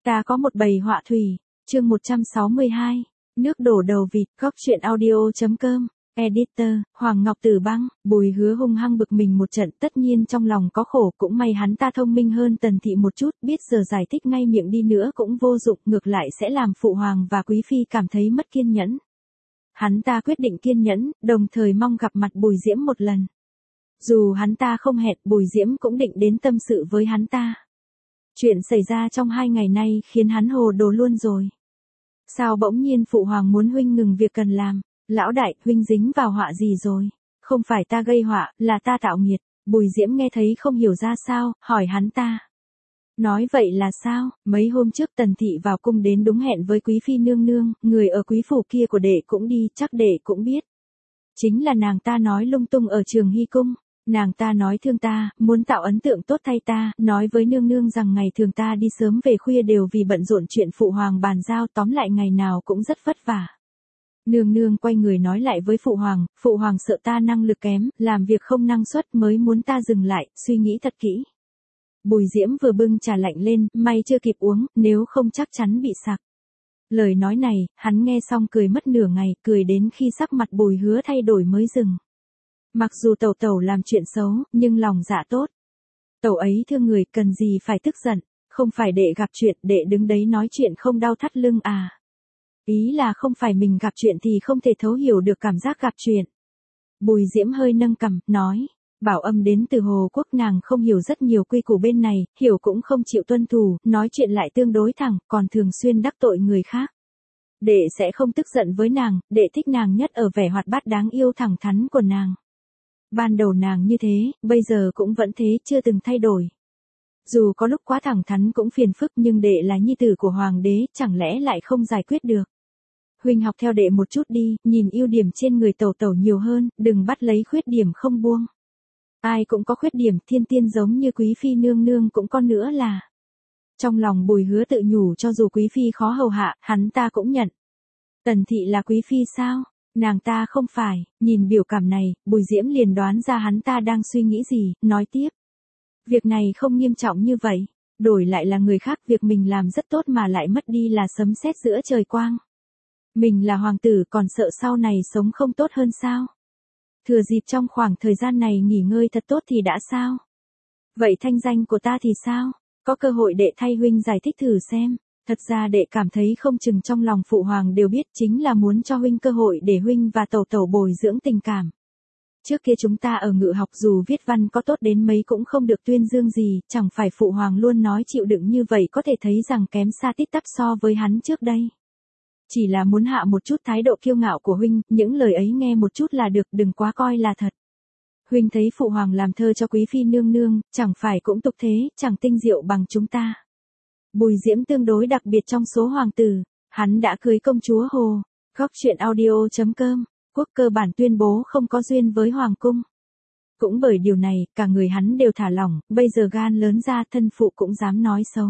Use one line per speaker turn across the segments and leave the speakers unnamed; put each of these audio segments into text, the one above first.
Ta có một bầy họa thủy, chương 162, nước đổ đầu vịt, góc truyện audio.com, editor, Hoàng Ngọc Tử Băng, Bùi Hứa hung hăng bực mình một trận, tất nhiên trong lòng có khổ, cũng may hắn ta thông minh hơn Tần Thị một chút, biết giờ giải thích ngay miệng đi nữa cũng vô dụng, ngược lại sẽ làm Phụ Hoàng và Quý Phi cảm thấy mất kiên nhẫn. Hắn ta quyết định kiên nhẫn, đồng thời mong gặp mặt Bùi Diễm một lần. Dù hắn ta không hẹn, Bùi Diễm cũng định đến tâm sự với hắn ta. Chuyện xảy ra trong 2 ngày nay khiến hắn hồ đồ luôn rồi. Sao bỗng nhiên Phụ Hoàng muốn huynh ngừng việc cần làm? Lão đại, huynh dính vào họa gì rồi? Không phải ta gây họa, là ta tạo nghiệt. Bùi Diễm nghe thấy không hiểu ra sao, hỏi hắn ta. Nói vậy là sao? Mấy hôm trước Tần Thị vào cung đến đúng hẹn với Quý Phi nương nương, người ở quý phủ kia của đệ cũng đi, chắc đệ cũng biết. Chính là nàng ta nói lung tung ở Trường Hy cung. Nàng ta nói thương ta, muốn tạo ấn tượng tốt thay ta, nói với nương nương rằng ngày thường ta đi sớm về khuya đều vì bận rộn chuyện Phụ Hoàng bàn giao, tóm lại ngày nào cũng rất vất vả. Nương nương quay người nói lại với Phụ Hoàng sợ ta năng lực kém, làm việc không năng suất mới muốn ta dừng lại, suy nghĩ thật kỹ. Bùi Diễm vừa bưng trà lạnh lên, may chưa kịp uống, nếu không chắc chắn bị sặc. Lời nói này, hắn nghe xong cười mất nửa ngày, cười đến khi sắc mặt Bùi Hứa thay đổi mới dừng. Mặc dù tẩu tẩu làm chuyện xấu, nhưng lòng dạ tốt. Tẩu ấy thương người, cần gì phải tức giận, không phải đệ gặp chuyện, đệ đứng đấy nói chuyện không đau thắt lưng à. Ý là không phải mình gặp chuyện thì không thể thấu hiểu được cảm giác gặp chuyện. Bùi Diễm hơi nâng cằm, nói, Bảo Âm đến từ Hồ Quốc, nàng không hiểu rất nhiều quy củ bên này, hiểu cũng không chịu tuân thủ, nói chuyện lại tương đối thẳng, còn thường xuyên đắc tội người khác. Đệ sẽ không tức giận với nàng, đệ thích nàng nhất ở vẻ hoạt bát đáng yêu thẳng thắn của nàng. Ban đầu nàng như thế, bây giờ cũng vẫn thế, chưa từng thay đổi. Dù có lúc quá thẳng thắn cũng phiền phức, nhưng đệ là nhi tử của hoàng đế, chẳng lẽ lại không giải quyết được. Huynh học theo đệ một chút đi, nhìn ưu điểm trên người tẩu tẩu nhiều hơn, đừng bắt lấy khuyết điểm không buông. Ai cũng có khuyết điểm, thiên tiên giống như Quý Phi nương nương cũng có nữa là. Trong lòng Bùi Hứa tự nhủ, cho dù Quý Phi khó hầu hạ, hắn ta cũng nhận. Tần Thị là Quý Phi sao? Nàng ta không phải. Nhìn biểu cảm này, Bùi Diễm liền đoán ra hắn ta đang suy nghĩ gì, nói tiếp. Việc này không nghiêm trọng như vậy. Đổi lại là người khác, việc mình làm rất tốt mà lại mất đi là sấm sét giữa trời quang. Mình là hoàng tử, còn sợ sau này sống không tốt hơn sao? Thừa dịp trong khoảng thời gian này nghỉ ngơi thật tốt thì đã sao? Vậy thanh danh của ta thì sao? Có cơ hội đệ thay huynh giải thích thử xem. Thật ra đệ cảm thấy không chừng trong lòng Phụ Hoàng đều biết, chính là muốn cho huynh cơ hội để huynh và tẩu tẩu bồi dưỡng tình cảm. Trước kia chúng ta ở Ngự học dù viết văn có tốt đến mấy cũng không được tuyên dương gì, chẳng phải Phụ Hoàng luôn nói chịu đựng như vậy có thể thấy rằng kém xa tít tắp so với hắn trước đây. Chỉ là muốn hạ một chút thái độ kiêu ngạo của huynh, những lời ấy nghe một chút là được, đừng quá coi là thật. Huynh thấy Phụ Hoàng làm thơ cho Quý Phi nương nương, chẳng phải cũng tục thế, chẳng tinh diệu bằng chúng ta. Bùi Diễm tương đối đặc biệt trong số hoàng tử, hắn đã cưới công chúa Hồ. Góc truyện audio.com, quốc cơ bản tuyên bố không có duyên với hoàng cung. Cũng bởi điều này, cả người hắn đều thả lỏng, bây giờ gan lớn ra thân phụ cũng dám nói xấu.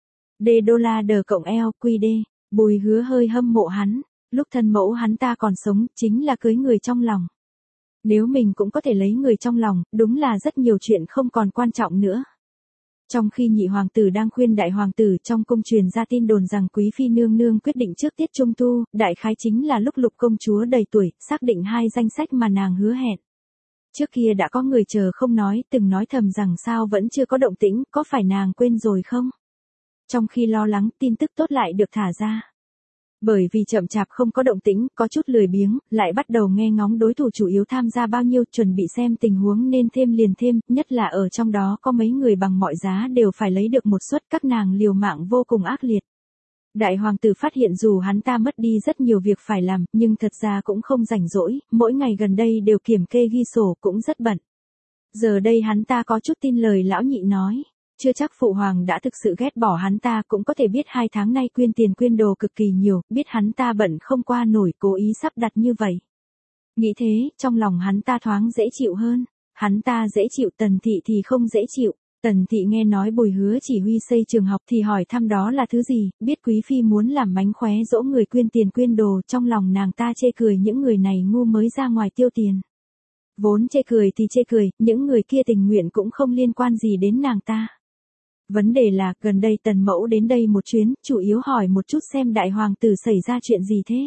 $D+L+Q+D, Bùi Hứa hơi hâm mộ hắn, lúc thân mẫu hắn ta còn sống, chính là cưới người trong lòng. Nếu mình cũng có thể lấy người trong lòng, đúng là rất nhiều chuyện không còn quan trọng nữa. Trong khi nhị hoàng tử đang khuyên đại hoàng tử, trong cung truyền ra tin đồn rằng Quý Phi nương nương quyết định trước tiết trung thu, đại khái chính là lúc Lục công chúa đầy tuổi, xác định 2 danh sách mà nàng hứa hẹn. Trước kia đã có người chờ không nói, từng nói thầm rằng sao vẫn chưa có động tĩnh, có phải nàng quên rồi không? Trong khi lo lắng, tin tức tốt lại được thả ra. Bởi vì chậm chạp không có động tĩnh, có chút lười biếng, lại bắt đầu nghe ngóng đối thủ chủ yếu tham gia bao nhiêu, chuẩn bị xem tình huống nên thêm liền thêm, nhất là ở trong đó có mấy người bằng mọi giá đều phải lấy được một suất, các nàng liều mạng vô cùng ác liệt. Đại hoàng tử phát hiện dù hắn ta mất đi rất nhiều việc phải làm, nhưng thật ra cũng không rảnh rỗi, mỗi ngày gần đây đều kiểm kê ghi sổ, cũng rất bận. Giờ đây hắn ta có chút tin lời lão nhị nói. Chưa chắc Phụ Hoàng đã thực sự ghét bỏ hắn ta, cũng có thể biết 2 tháng nay quyên tiền quyên đồ cực kỳ nhiều, biết hắn ta bận không qua nổi, cố ý sắp đặt như vậy. Nghĩ thế, trong lòng hắn ta thoáng dễ chịu hơn. Hắn ta dễ chịu, Tần Thị thì không dễ chịu. Tần Thị nghe nói Bùi Hứa chỉ huy xây trường học thì hỏi thăm đó là thứ gì, biết Quý Phi muốn làm mánh khóe dỗ người quyên tiền quyên đồ, trong lòng nàng ta chê cười những người này ngu mới ra ngoài tiêu tiền. Vốn chê cười thì chê cười, những người kia tình nguyện cũng không liên quan gì đến nàng ta. Vấn đề là, gần đây tần mẫu đến đây một chuyến, chủ yếu hỏi một chút xem đại hoàng tử xảy ra chuyện gì thế.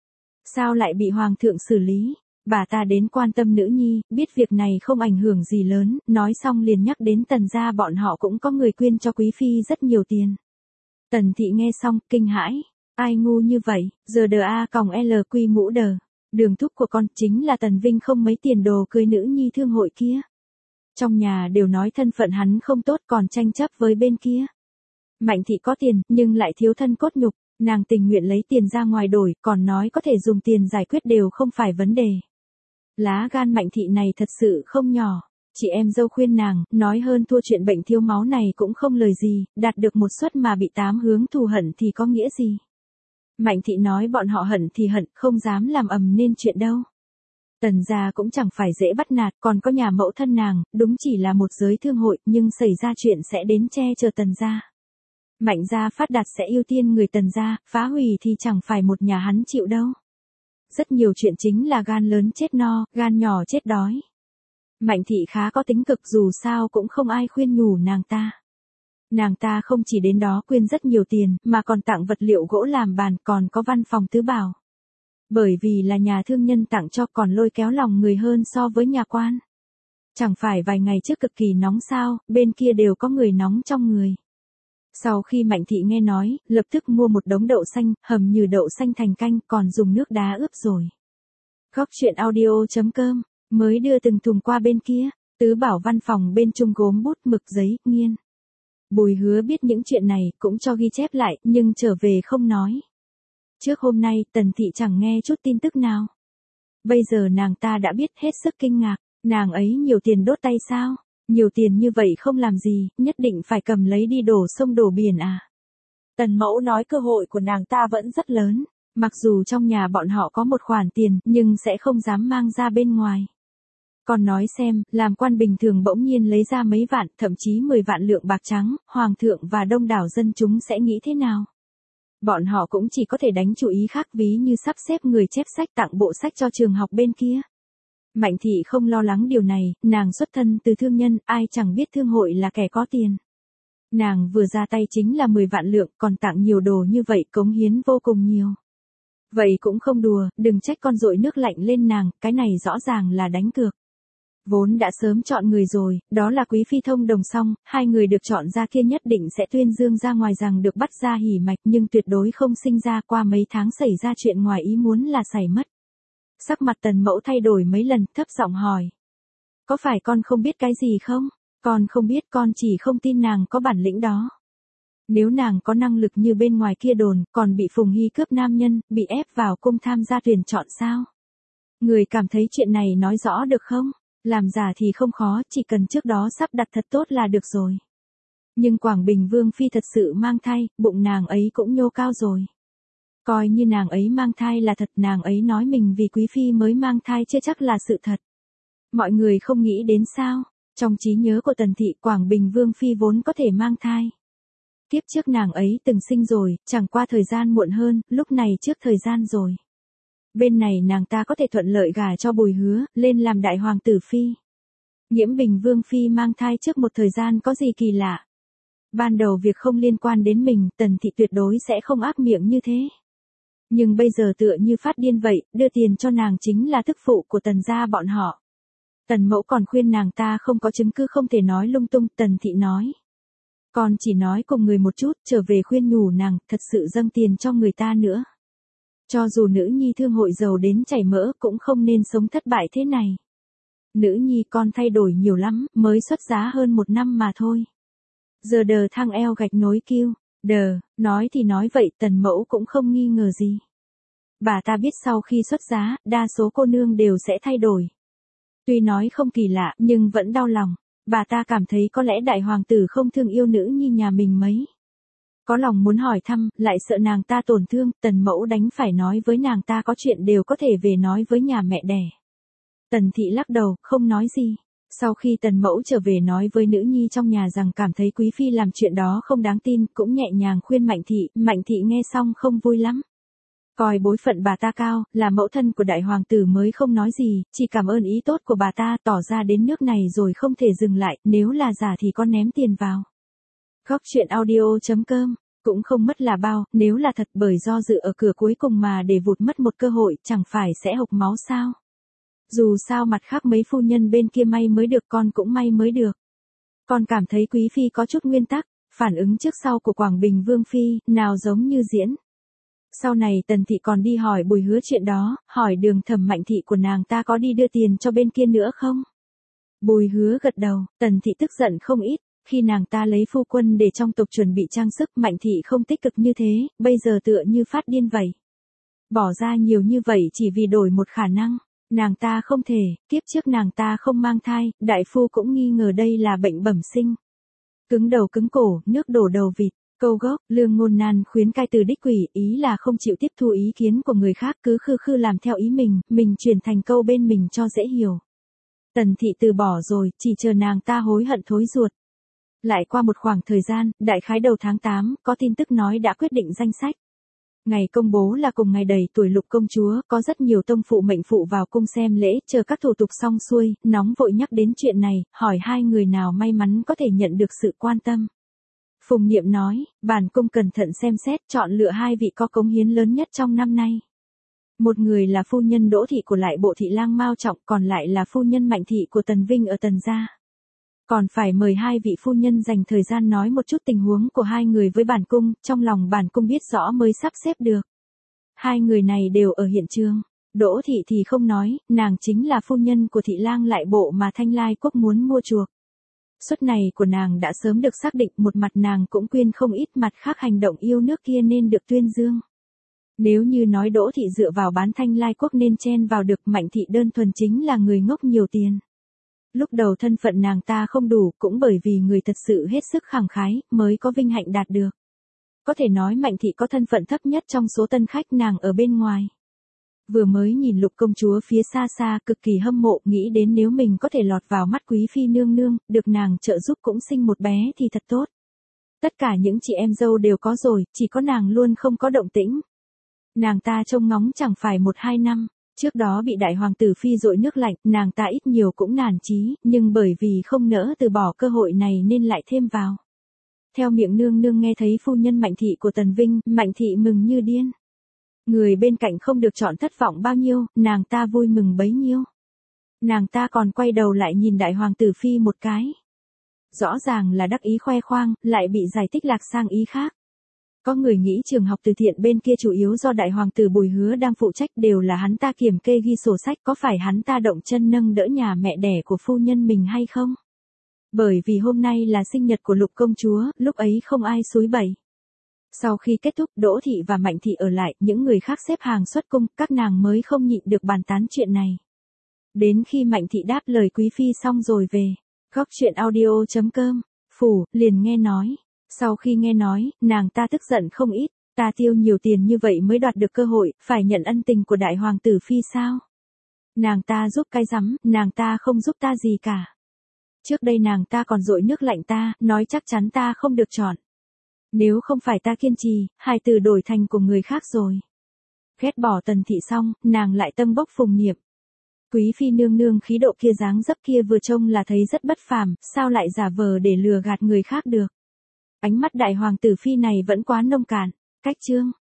Sao lại bị hoàng thượng xử lý? Bà ta đến quan tâm nữ nhi, biết việc này không ảnh hưởng gì lớn, nói xong liền nhắc đến tần gia bọn họ cũng có người quyên cho quý phi rất nhiều tiền. Tần thị nghe xong, kinh hãi. Ai ngu như vậy, giờ đờ a còng LQ mũ đờ. Đường thúc của con chính là Tần Vinh không mấy tiền đồ cưới nữ nhi thương hội kia. Trong nhà đều nói thân phận hắn không tốt còn tranh chấp với bên kia. Mạnh thị có tiền, nhưng lại thiếu thân cốt nhục, nàng tình nguyện lấy tiền ra ngoài đổi, còn nói có thể dùng tiền giải quyết đều không phải vấn đề. Lá gan Mạnh thị này thật sự không nhỏ. Chị em dâu khuyên nàng, nói hơn thua chuyện bệnh thiếu máu này cũng không lời gì, đạt được một suất mà bị 8 hướng thù hận thì có nghĩa gì. Mạnh thị nói bọn họ hận thì hận, không dám làm ầm nên chuyện đâu. Tần gia cũng chẳng phải dễ bắt nạt, còn có nhà mẫu thân nàng, đúng chỉ là một giới thương hội, nhưng xảy ra chuyện sẽ đến che chở tần gia. Mạnh gia phát đạt sẽ ưu tiên người tần gia, phá hủy thì chẳng phải một nhà hắn chịu đâu. Rất nhiều chuyện chính là gan lớn chết no, gan nhỏ chết đói. Mạnh thị khá có tính cực dù sao cũng không ai khuyên nhủ nàng ta. Nàng ta không chỉ đến đó quyên rất nhiều tiền, mà còn tặng vật liệu gỗ làm bàn, còn có văn phòng tứ bảo. Bởi vì là nhà thương nhân tặng cho còn lôi kéo lòng người hơn so với nhà quan. Chẳng phải vài ngày trước cực kỳ nóng sao, bên kia đều có người nóng trong người. Sau khi Mạnh thị nghe nói, lập tức mua một đống đậu xanh, hầm như đậu xanh thành canh, còn dùng nước đá ướp rồi. Góc truyện audio.com, mới đưa từng thùng qua bên kia, tứ bảo văn phòng bên chung gốm bút mực giấy, nghiên. Bùi Hứa biết những chuyện này, cũng cho ghi chép lại, nhưng trở về không nói. Trước hôm nay, Tần thị chẳng nghe chút tin tức nào. Bây giờ nàng ta đã biết, hết sức kinh ngạc, nàng ấy nhiều tiền đốt tay sao? Nhiều tiền như vậy không làm gì, nhất định phải cầm lấy đi đổ sông đổ biển à? Tần mẫu nói cơ hội của nàng ta vẫn rất lớn, mặc dù trong nhà bọn họ có một khoản tiền, nhưng sẽ không dám mang ra bên ngoài. Còn nói xem, làm quan bình thường bỗng nhiên lấy ra mấy vạn, thậm chí 10 vạn lượng bạc trắng, hoàng thượng và đông đảo dân chúng sẽ nghĩ thế nào? Bọn họ cũng chỉ có thể đánh chú ý khác, ví như sắp xếp người chép sách tặng bộ sách cho trường học bên kia. Mạnh thị không lo lắng điều này, nàng xuất thân từ thương nhân, ai chẳng biết thương hội là kẻ có tiền. Nàng vừa ra tay chính là 10 vạn lượng, còn tặng nhiều đồ như vậy cống hiến vô cùng nhiều. Vậy cũng không đùa, đừng trách con dội nước lạnh lên nàng, cái này rõ ràng là đánh cược. Vốn đã sớm chọn người rồi, đó là Quý Phi thông đồng xong, hai người được chọn ra kia nhất định sẽ tuyên dương ra ngoài rằng được bắt ra hỉ mạch, nhưng tuyệt đối không sinh ra. Qua mấy tháng xảy ra chuyện ngoài ý muốn là xảy mất. Sắc mặt Tần mẫu thay đổi mấy lần, thấp giọng hỏi. Có phải con không biết cái gì không? Con không biết, con chỉ không tin nàng có bản lĩnh đó. Nếu nàng có năng lực như bên ngoài kia đồn, còn bị Phùng Hy cướp nam nhân, bị ép vào cung tham gia tuyển chọn sao? Người cảm thấy chuyện này nói rõ được không? Làm giả thì không khó, chỉ cần trước đó sắp đặt thật tốt là được rồi. Nhưng Quảng Bình Vương Phi thật sự mang thai, bụng nàng ấy cũng nhô cao rồi. Coi như nàng ấy mang thai là thật, nàng ấy nói mình vì Quý Phi mới mang thai chưa chắc là sự thật. Mọi người không nghĩ đến sao? Trong trí nhớ của Tần thị, Quảng Bình Vương Phi vốn có thể mang thai. Tiếp trước nàng ấy từng sinh rồi, chẳng qua thời gian muộn hơn, lúc này trước thời gian rồi. Bên này nàng ta có thể thuận lợi gả cho Bùi Hứa, lên làm đại hoàng tử phi. Nhiễm Bình Vương Phi mang thai trước một thời gian có gì kỳ lạ. Ban đầu việc không liên quan đến mình, Tần thị tuyệt đối sẽ không ác miệng như thế. Nhưng bây giờ tựa như phát điên vậy, đưa tiền cho nàng chính là thức phụ của Tần gia bọn họ. Tần mẫu còn khuyên nàng ta không có chứng cứ không thể nói lung tung, Tần thị nói. Con chỉ nói cùng người một chút, trở về khuyên nhủ nàng, thật sự dâng tiền cho người ta nữa. Cho dù nữ nhi thương hội giàu đến chảy mỡ cũng không nên sống thất bại thế này. Nữ nhi con thay đổi nhiều lắm, mới xuất giá hơn 1 năm mà thôi. Giờ đờ thang eo gạch nối kêu, đờ, nói thì nói vậy, Tần mẫu cũng không nghi ngờ gì. Bà ta biết sau khi xuất giá, đa số cô nương đều sẽ thay đổi. Tuy nói không kỳ lạ, nhưng vẫn đau lòng. Bà ta cảm thấy có lẽ đại hoàng tử không thương yêu nữ nhi nhà mình mấy. Có lòng muốn hỏi thăm, lại sợ nàng ta tổn thương, Tần mẫu đành phải nói với nàng ta có chuyện đều có thể về nói với nhà mẹ đẻ. Tần thị lắc đầu, không nói gì. Sau khi Tần mẫu trở về nói với nữ nhi trong nhà rằng cảm thấy Quý Phi làm chuyện đó không đáng tin, cũng nhẹ nhàng khuyên Mạnh thị nghe xong không vui lắm. Coi bối phận bà ta cao, là mẫu thân của đại hoàng tử mới không nói gì, chỉ cảm ơn ý tốt của bà ta, tỏ ra đến nước này rồi không thể dừng lại, nếu là giả thì con ném tiền vào. Góc chuyện audio.com, cũng không mất là bao, nếu là thật bởi do dự ở cửa cuối cùng mà để vụt mất một cơ hội chẳng phải sẽ hộc máu sao. Dù sao mặt khác mấy phu nhân bên kia may mới được con cũng may mới được. Con cảm thấy Quý Phi có chút nguyên tắc, phản ứng trước sau của Quảng Bình Vương Phi, nào giống như diễn. Sau này Tần Thị còn đi hỏi Bùi Hứa chuyện đó, hỏi Đường Thẩm Mạnh Thị của nàng ta có đi đưa tiền cho bên kia nữa không? Bùi Hứa gật đầu, Tần Thị tức giận không ít, khi nàng ta lấy phu quân để trong tộc chuẩn bị trang sức Mạnh Thị không tích cực như thế, bây giờ tựa như phát điên vậy. Bỏ ra nhiều như vậy chỉ vì đổi một khả năng, nàng ta không thể, kiếp trước nàng ta không mang thai, đại phu cũng nghi ngờ đây là bệnh bẩm sinh. Cứng đầu cứng cổ, nước đổ đầu vịt. Câu gốc, Lương Ngôn Nan khuyến cai từ đích quỷ, ý là không chịu tiếp thu ý kiến của người khác, cứ khư khư làm theo ý mình chuyển thành câu bên mình cho dễ hiểu. Tần Thị từ bỏ rồi, chỉ chờ nàng ta hối hận thối ruột. Lại qua một khoảng thời gian, đại khái đầu tháng 8, có tin tức nói đã quyết định danh sách. Ngày công bố là cùng ngày đầy tuổi Lục công chúa, có rất nhiều tông phụ mệnh phụ vào cung xem lễ, chờ các thủ tục xong xuôi, nóng vội nhắc đến chuyện này, hỏi hai người nào may mắn có thể nhận được sự quan tâm. Phùng Niệm nói, bản cung cẩn thận xem xét, chọn lựa hai vị có cống hiến lớn nhất trong năm nay. Một người là phu nhân Đỗ Thị của lại bộ thị lang Mao Trọng, còn lại là phu nhân Mạnh Thị của Tần Vinh ở Tần gia. Còn phải mời hai vị phu nhân dành thời gian nói một chút tình huống của hai người với bản cung, trong lòng bản cung biết rõ mới sắp xếp được. Hai người này đều ở hiện trường. Đỗ Thị thì không nói, nàng chính là phu nhân của thị lang lại bộ mà Thanh Lai Quốc muốn mua chuộc. Suất này của nàng đã sớm được xác định, một mặt nàng cũng quyên không ít, mặt khác hành động yêu nước kia nên được tuyên dương. Nếu như nói Đỗ Thị dựa vào bán Thanh Lai Quốc nên chen vào được, Mạnh Thị đơn thuần chính là người ngốc nhiều tiền. Lúc đầu thân phận nàng ta không đủ, cũng bởi vì người thật sự hết sức khẳng khái, mới có vinh hạnh đạt được. Có thể nói Mạnh Thị có thân phận thấp nhất trong số tân khách nàng ở bên ngoài. Vừa mới nhìn Lục công chúa phía xa xa cực kỳ hâm mộ, nghĩ đến nếu mình có thể lọt vào mắt Quý Phi nương nương, được nàng trợ giúp cũng sinh một bé thì thật tốt. Tất cả những chị em dâu đều có rồi, chỉ có nàng luôn không có động tĩnh. Nàng ta trông ngóng chẳng phải 1-2 năm, trước đó bị đại hoàng tử Phi dội nước lạnh, nàng ta ít nhiều cũng nản chí, nhưng bởi vì không nỡ từ bỏ cơ hội này nên lại thêm vào. Theo miệng nương nương nghe thấy phu nhân Mạnh Thị của Tần Vinh, Mạnh Thị mừng như điên. Người bên cạnh không được chọn thất vọng bao nhiêu, nàng ta vui mừng bấy nhiêu. Nàng ta còn quay đầu lại nhìn đại hoàng tử Phi một cái. Rõ ràng là đắc ý khoe khoang, lại bị giải thích lạc sang ý khác. Có người nghĩ trường học từ thiện bên kia chủ yếu do đại hoàng tử Bùi Hứa đang phụ trách, đều là hắn ta kiểm kê ghi sổ sách, có phải hắn ta động chân nâng đỡ nhà mẹ đẻ của phu nhân mình hay không? Bởi vì hôm nay là sinh nhật của Lục công chúa, lúc ấy không ai xúi bẩy. Sau khi kết thúc, Đỗ Thị và Mạnh Thị ở lại, những người khác xếp hàng xuất cung, các nàng mới không nhịn được bàn tán chuyện này. Đến khi Mạnh Thị đáp lời Quý Phi xong rồi về, góc chuyện audio.com, phủ, liền nghe nói. Sau khi nghe nói, nàng ta tức giận không ít, ta tiêu nhiều tiền như vậy mới đoạt được cơ hội, phải nhận ân tình của đại hoàng tử Phi sao? Nàng ta giúp cái rắm, nàng ta không giúp ta gì cả. Trước đây nàng ta còn dội nước lạnh ta, nói chắc chắn ta không được chọn. Nếu không phải ta kiên trì, hài tử đổi thành của người khác rồi. Ghét bỏ Tần Thị xong, nàng lại tâm bốc Phùng Niệm. Quý Phi nương nương khí độ kia dáng dấp kia vừa trông là thấy rất bất phàm, sao lại giả vờ để lừa gạt người khác được. Ánh mắt đại hoàng tử Phi này vẫn quá nông cạn. Cách chương.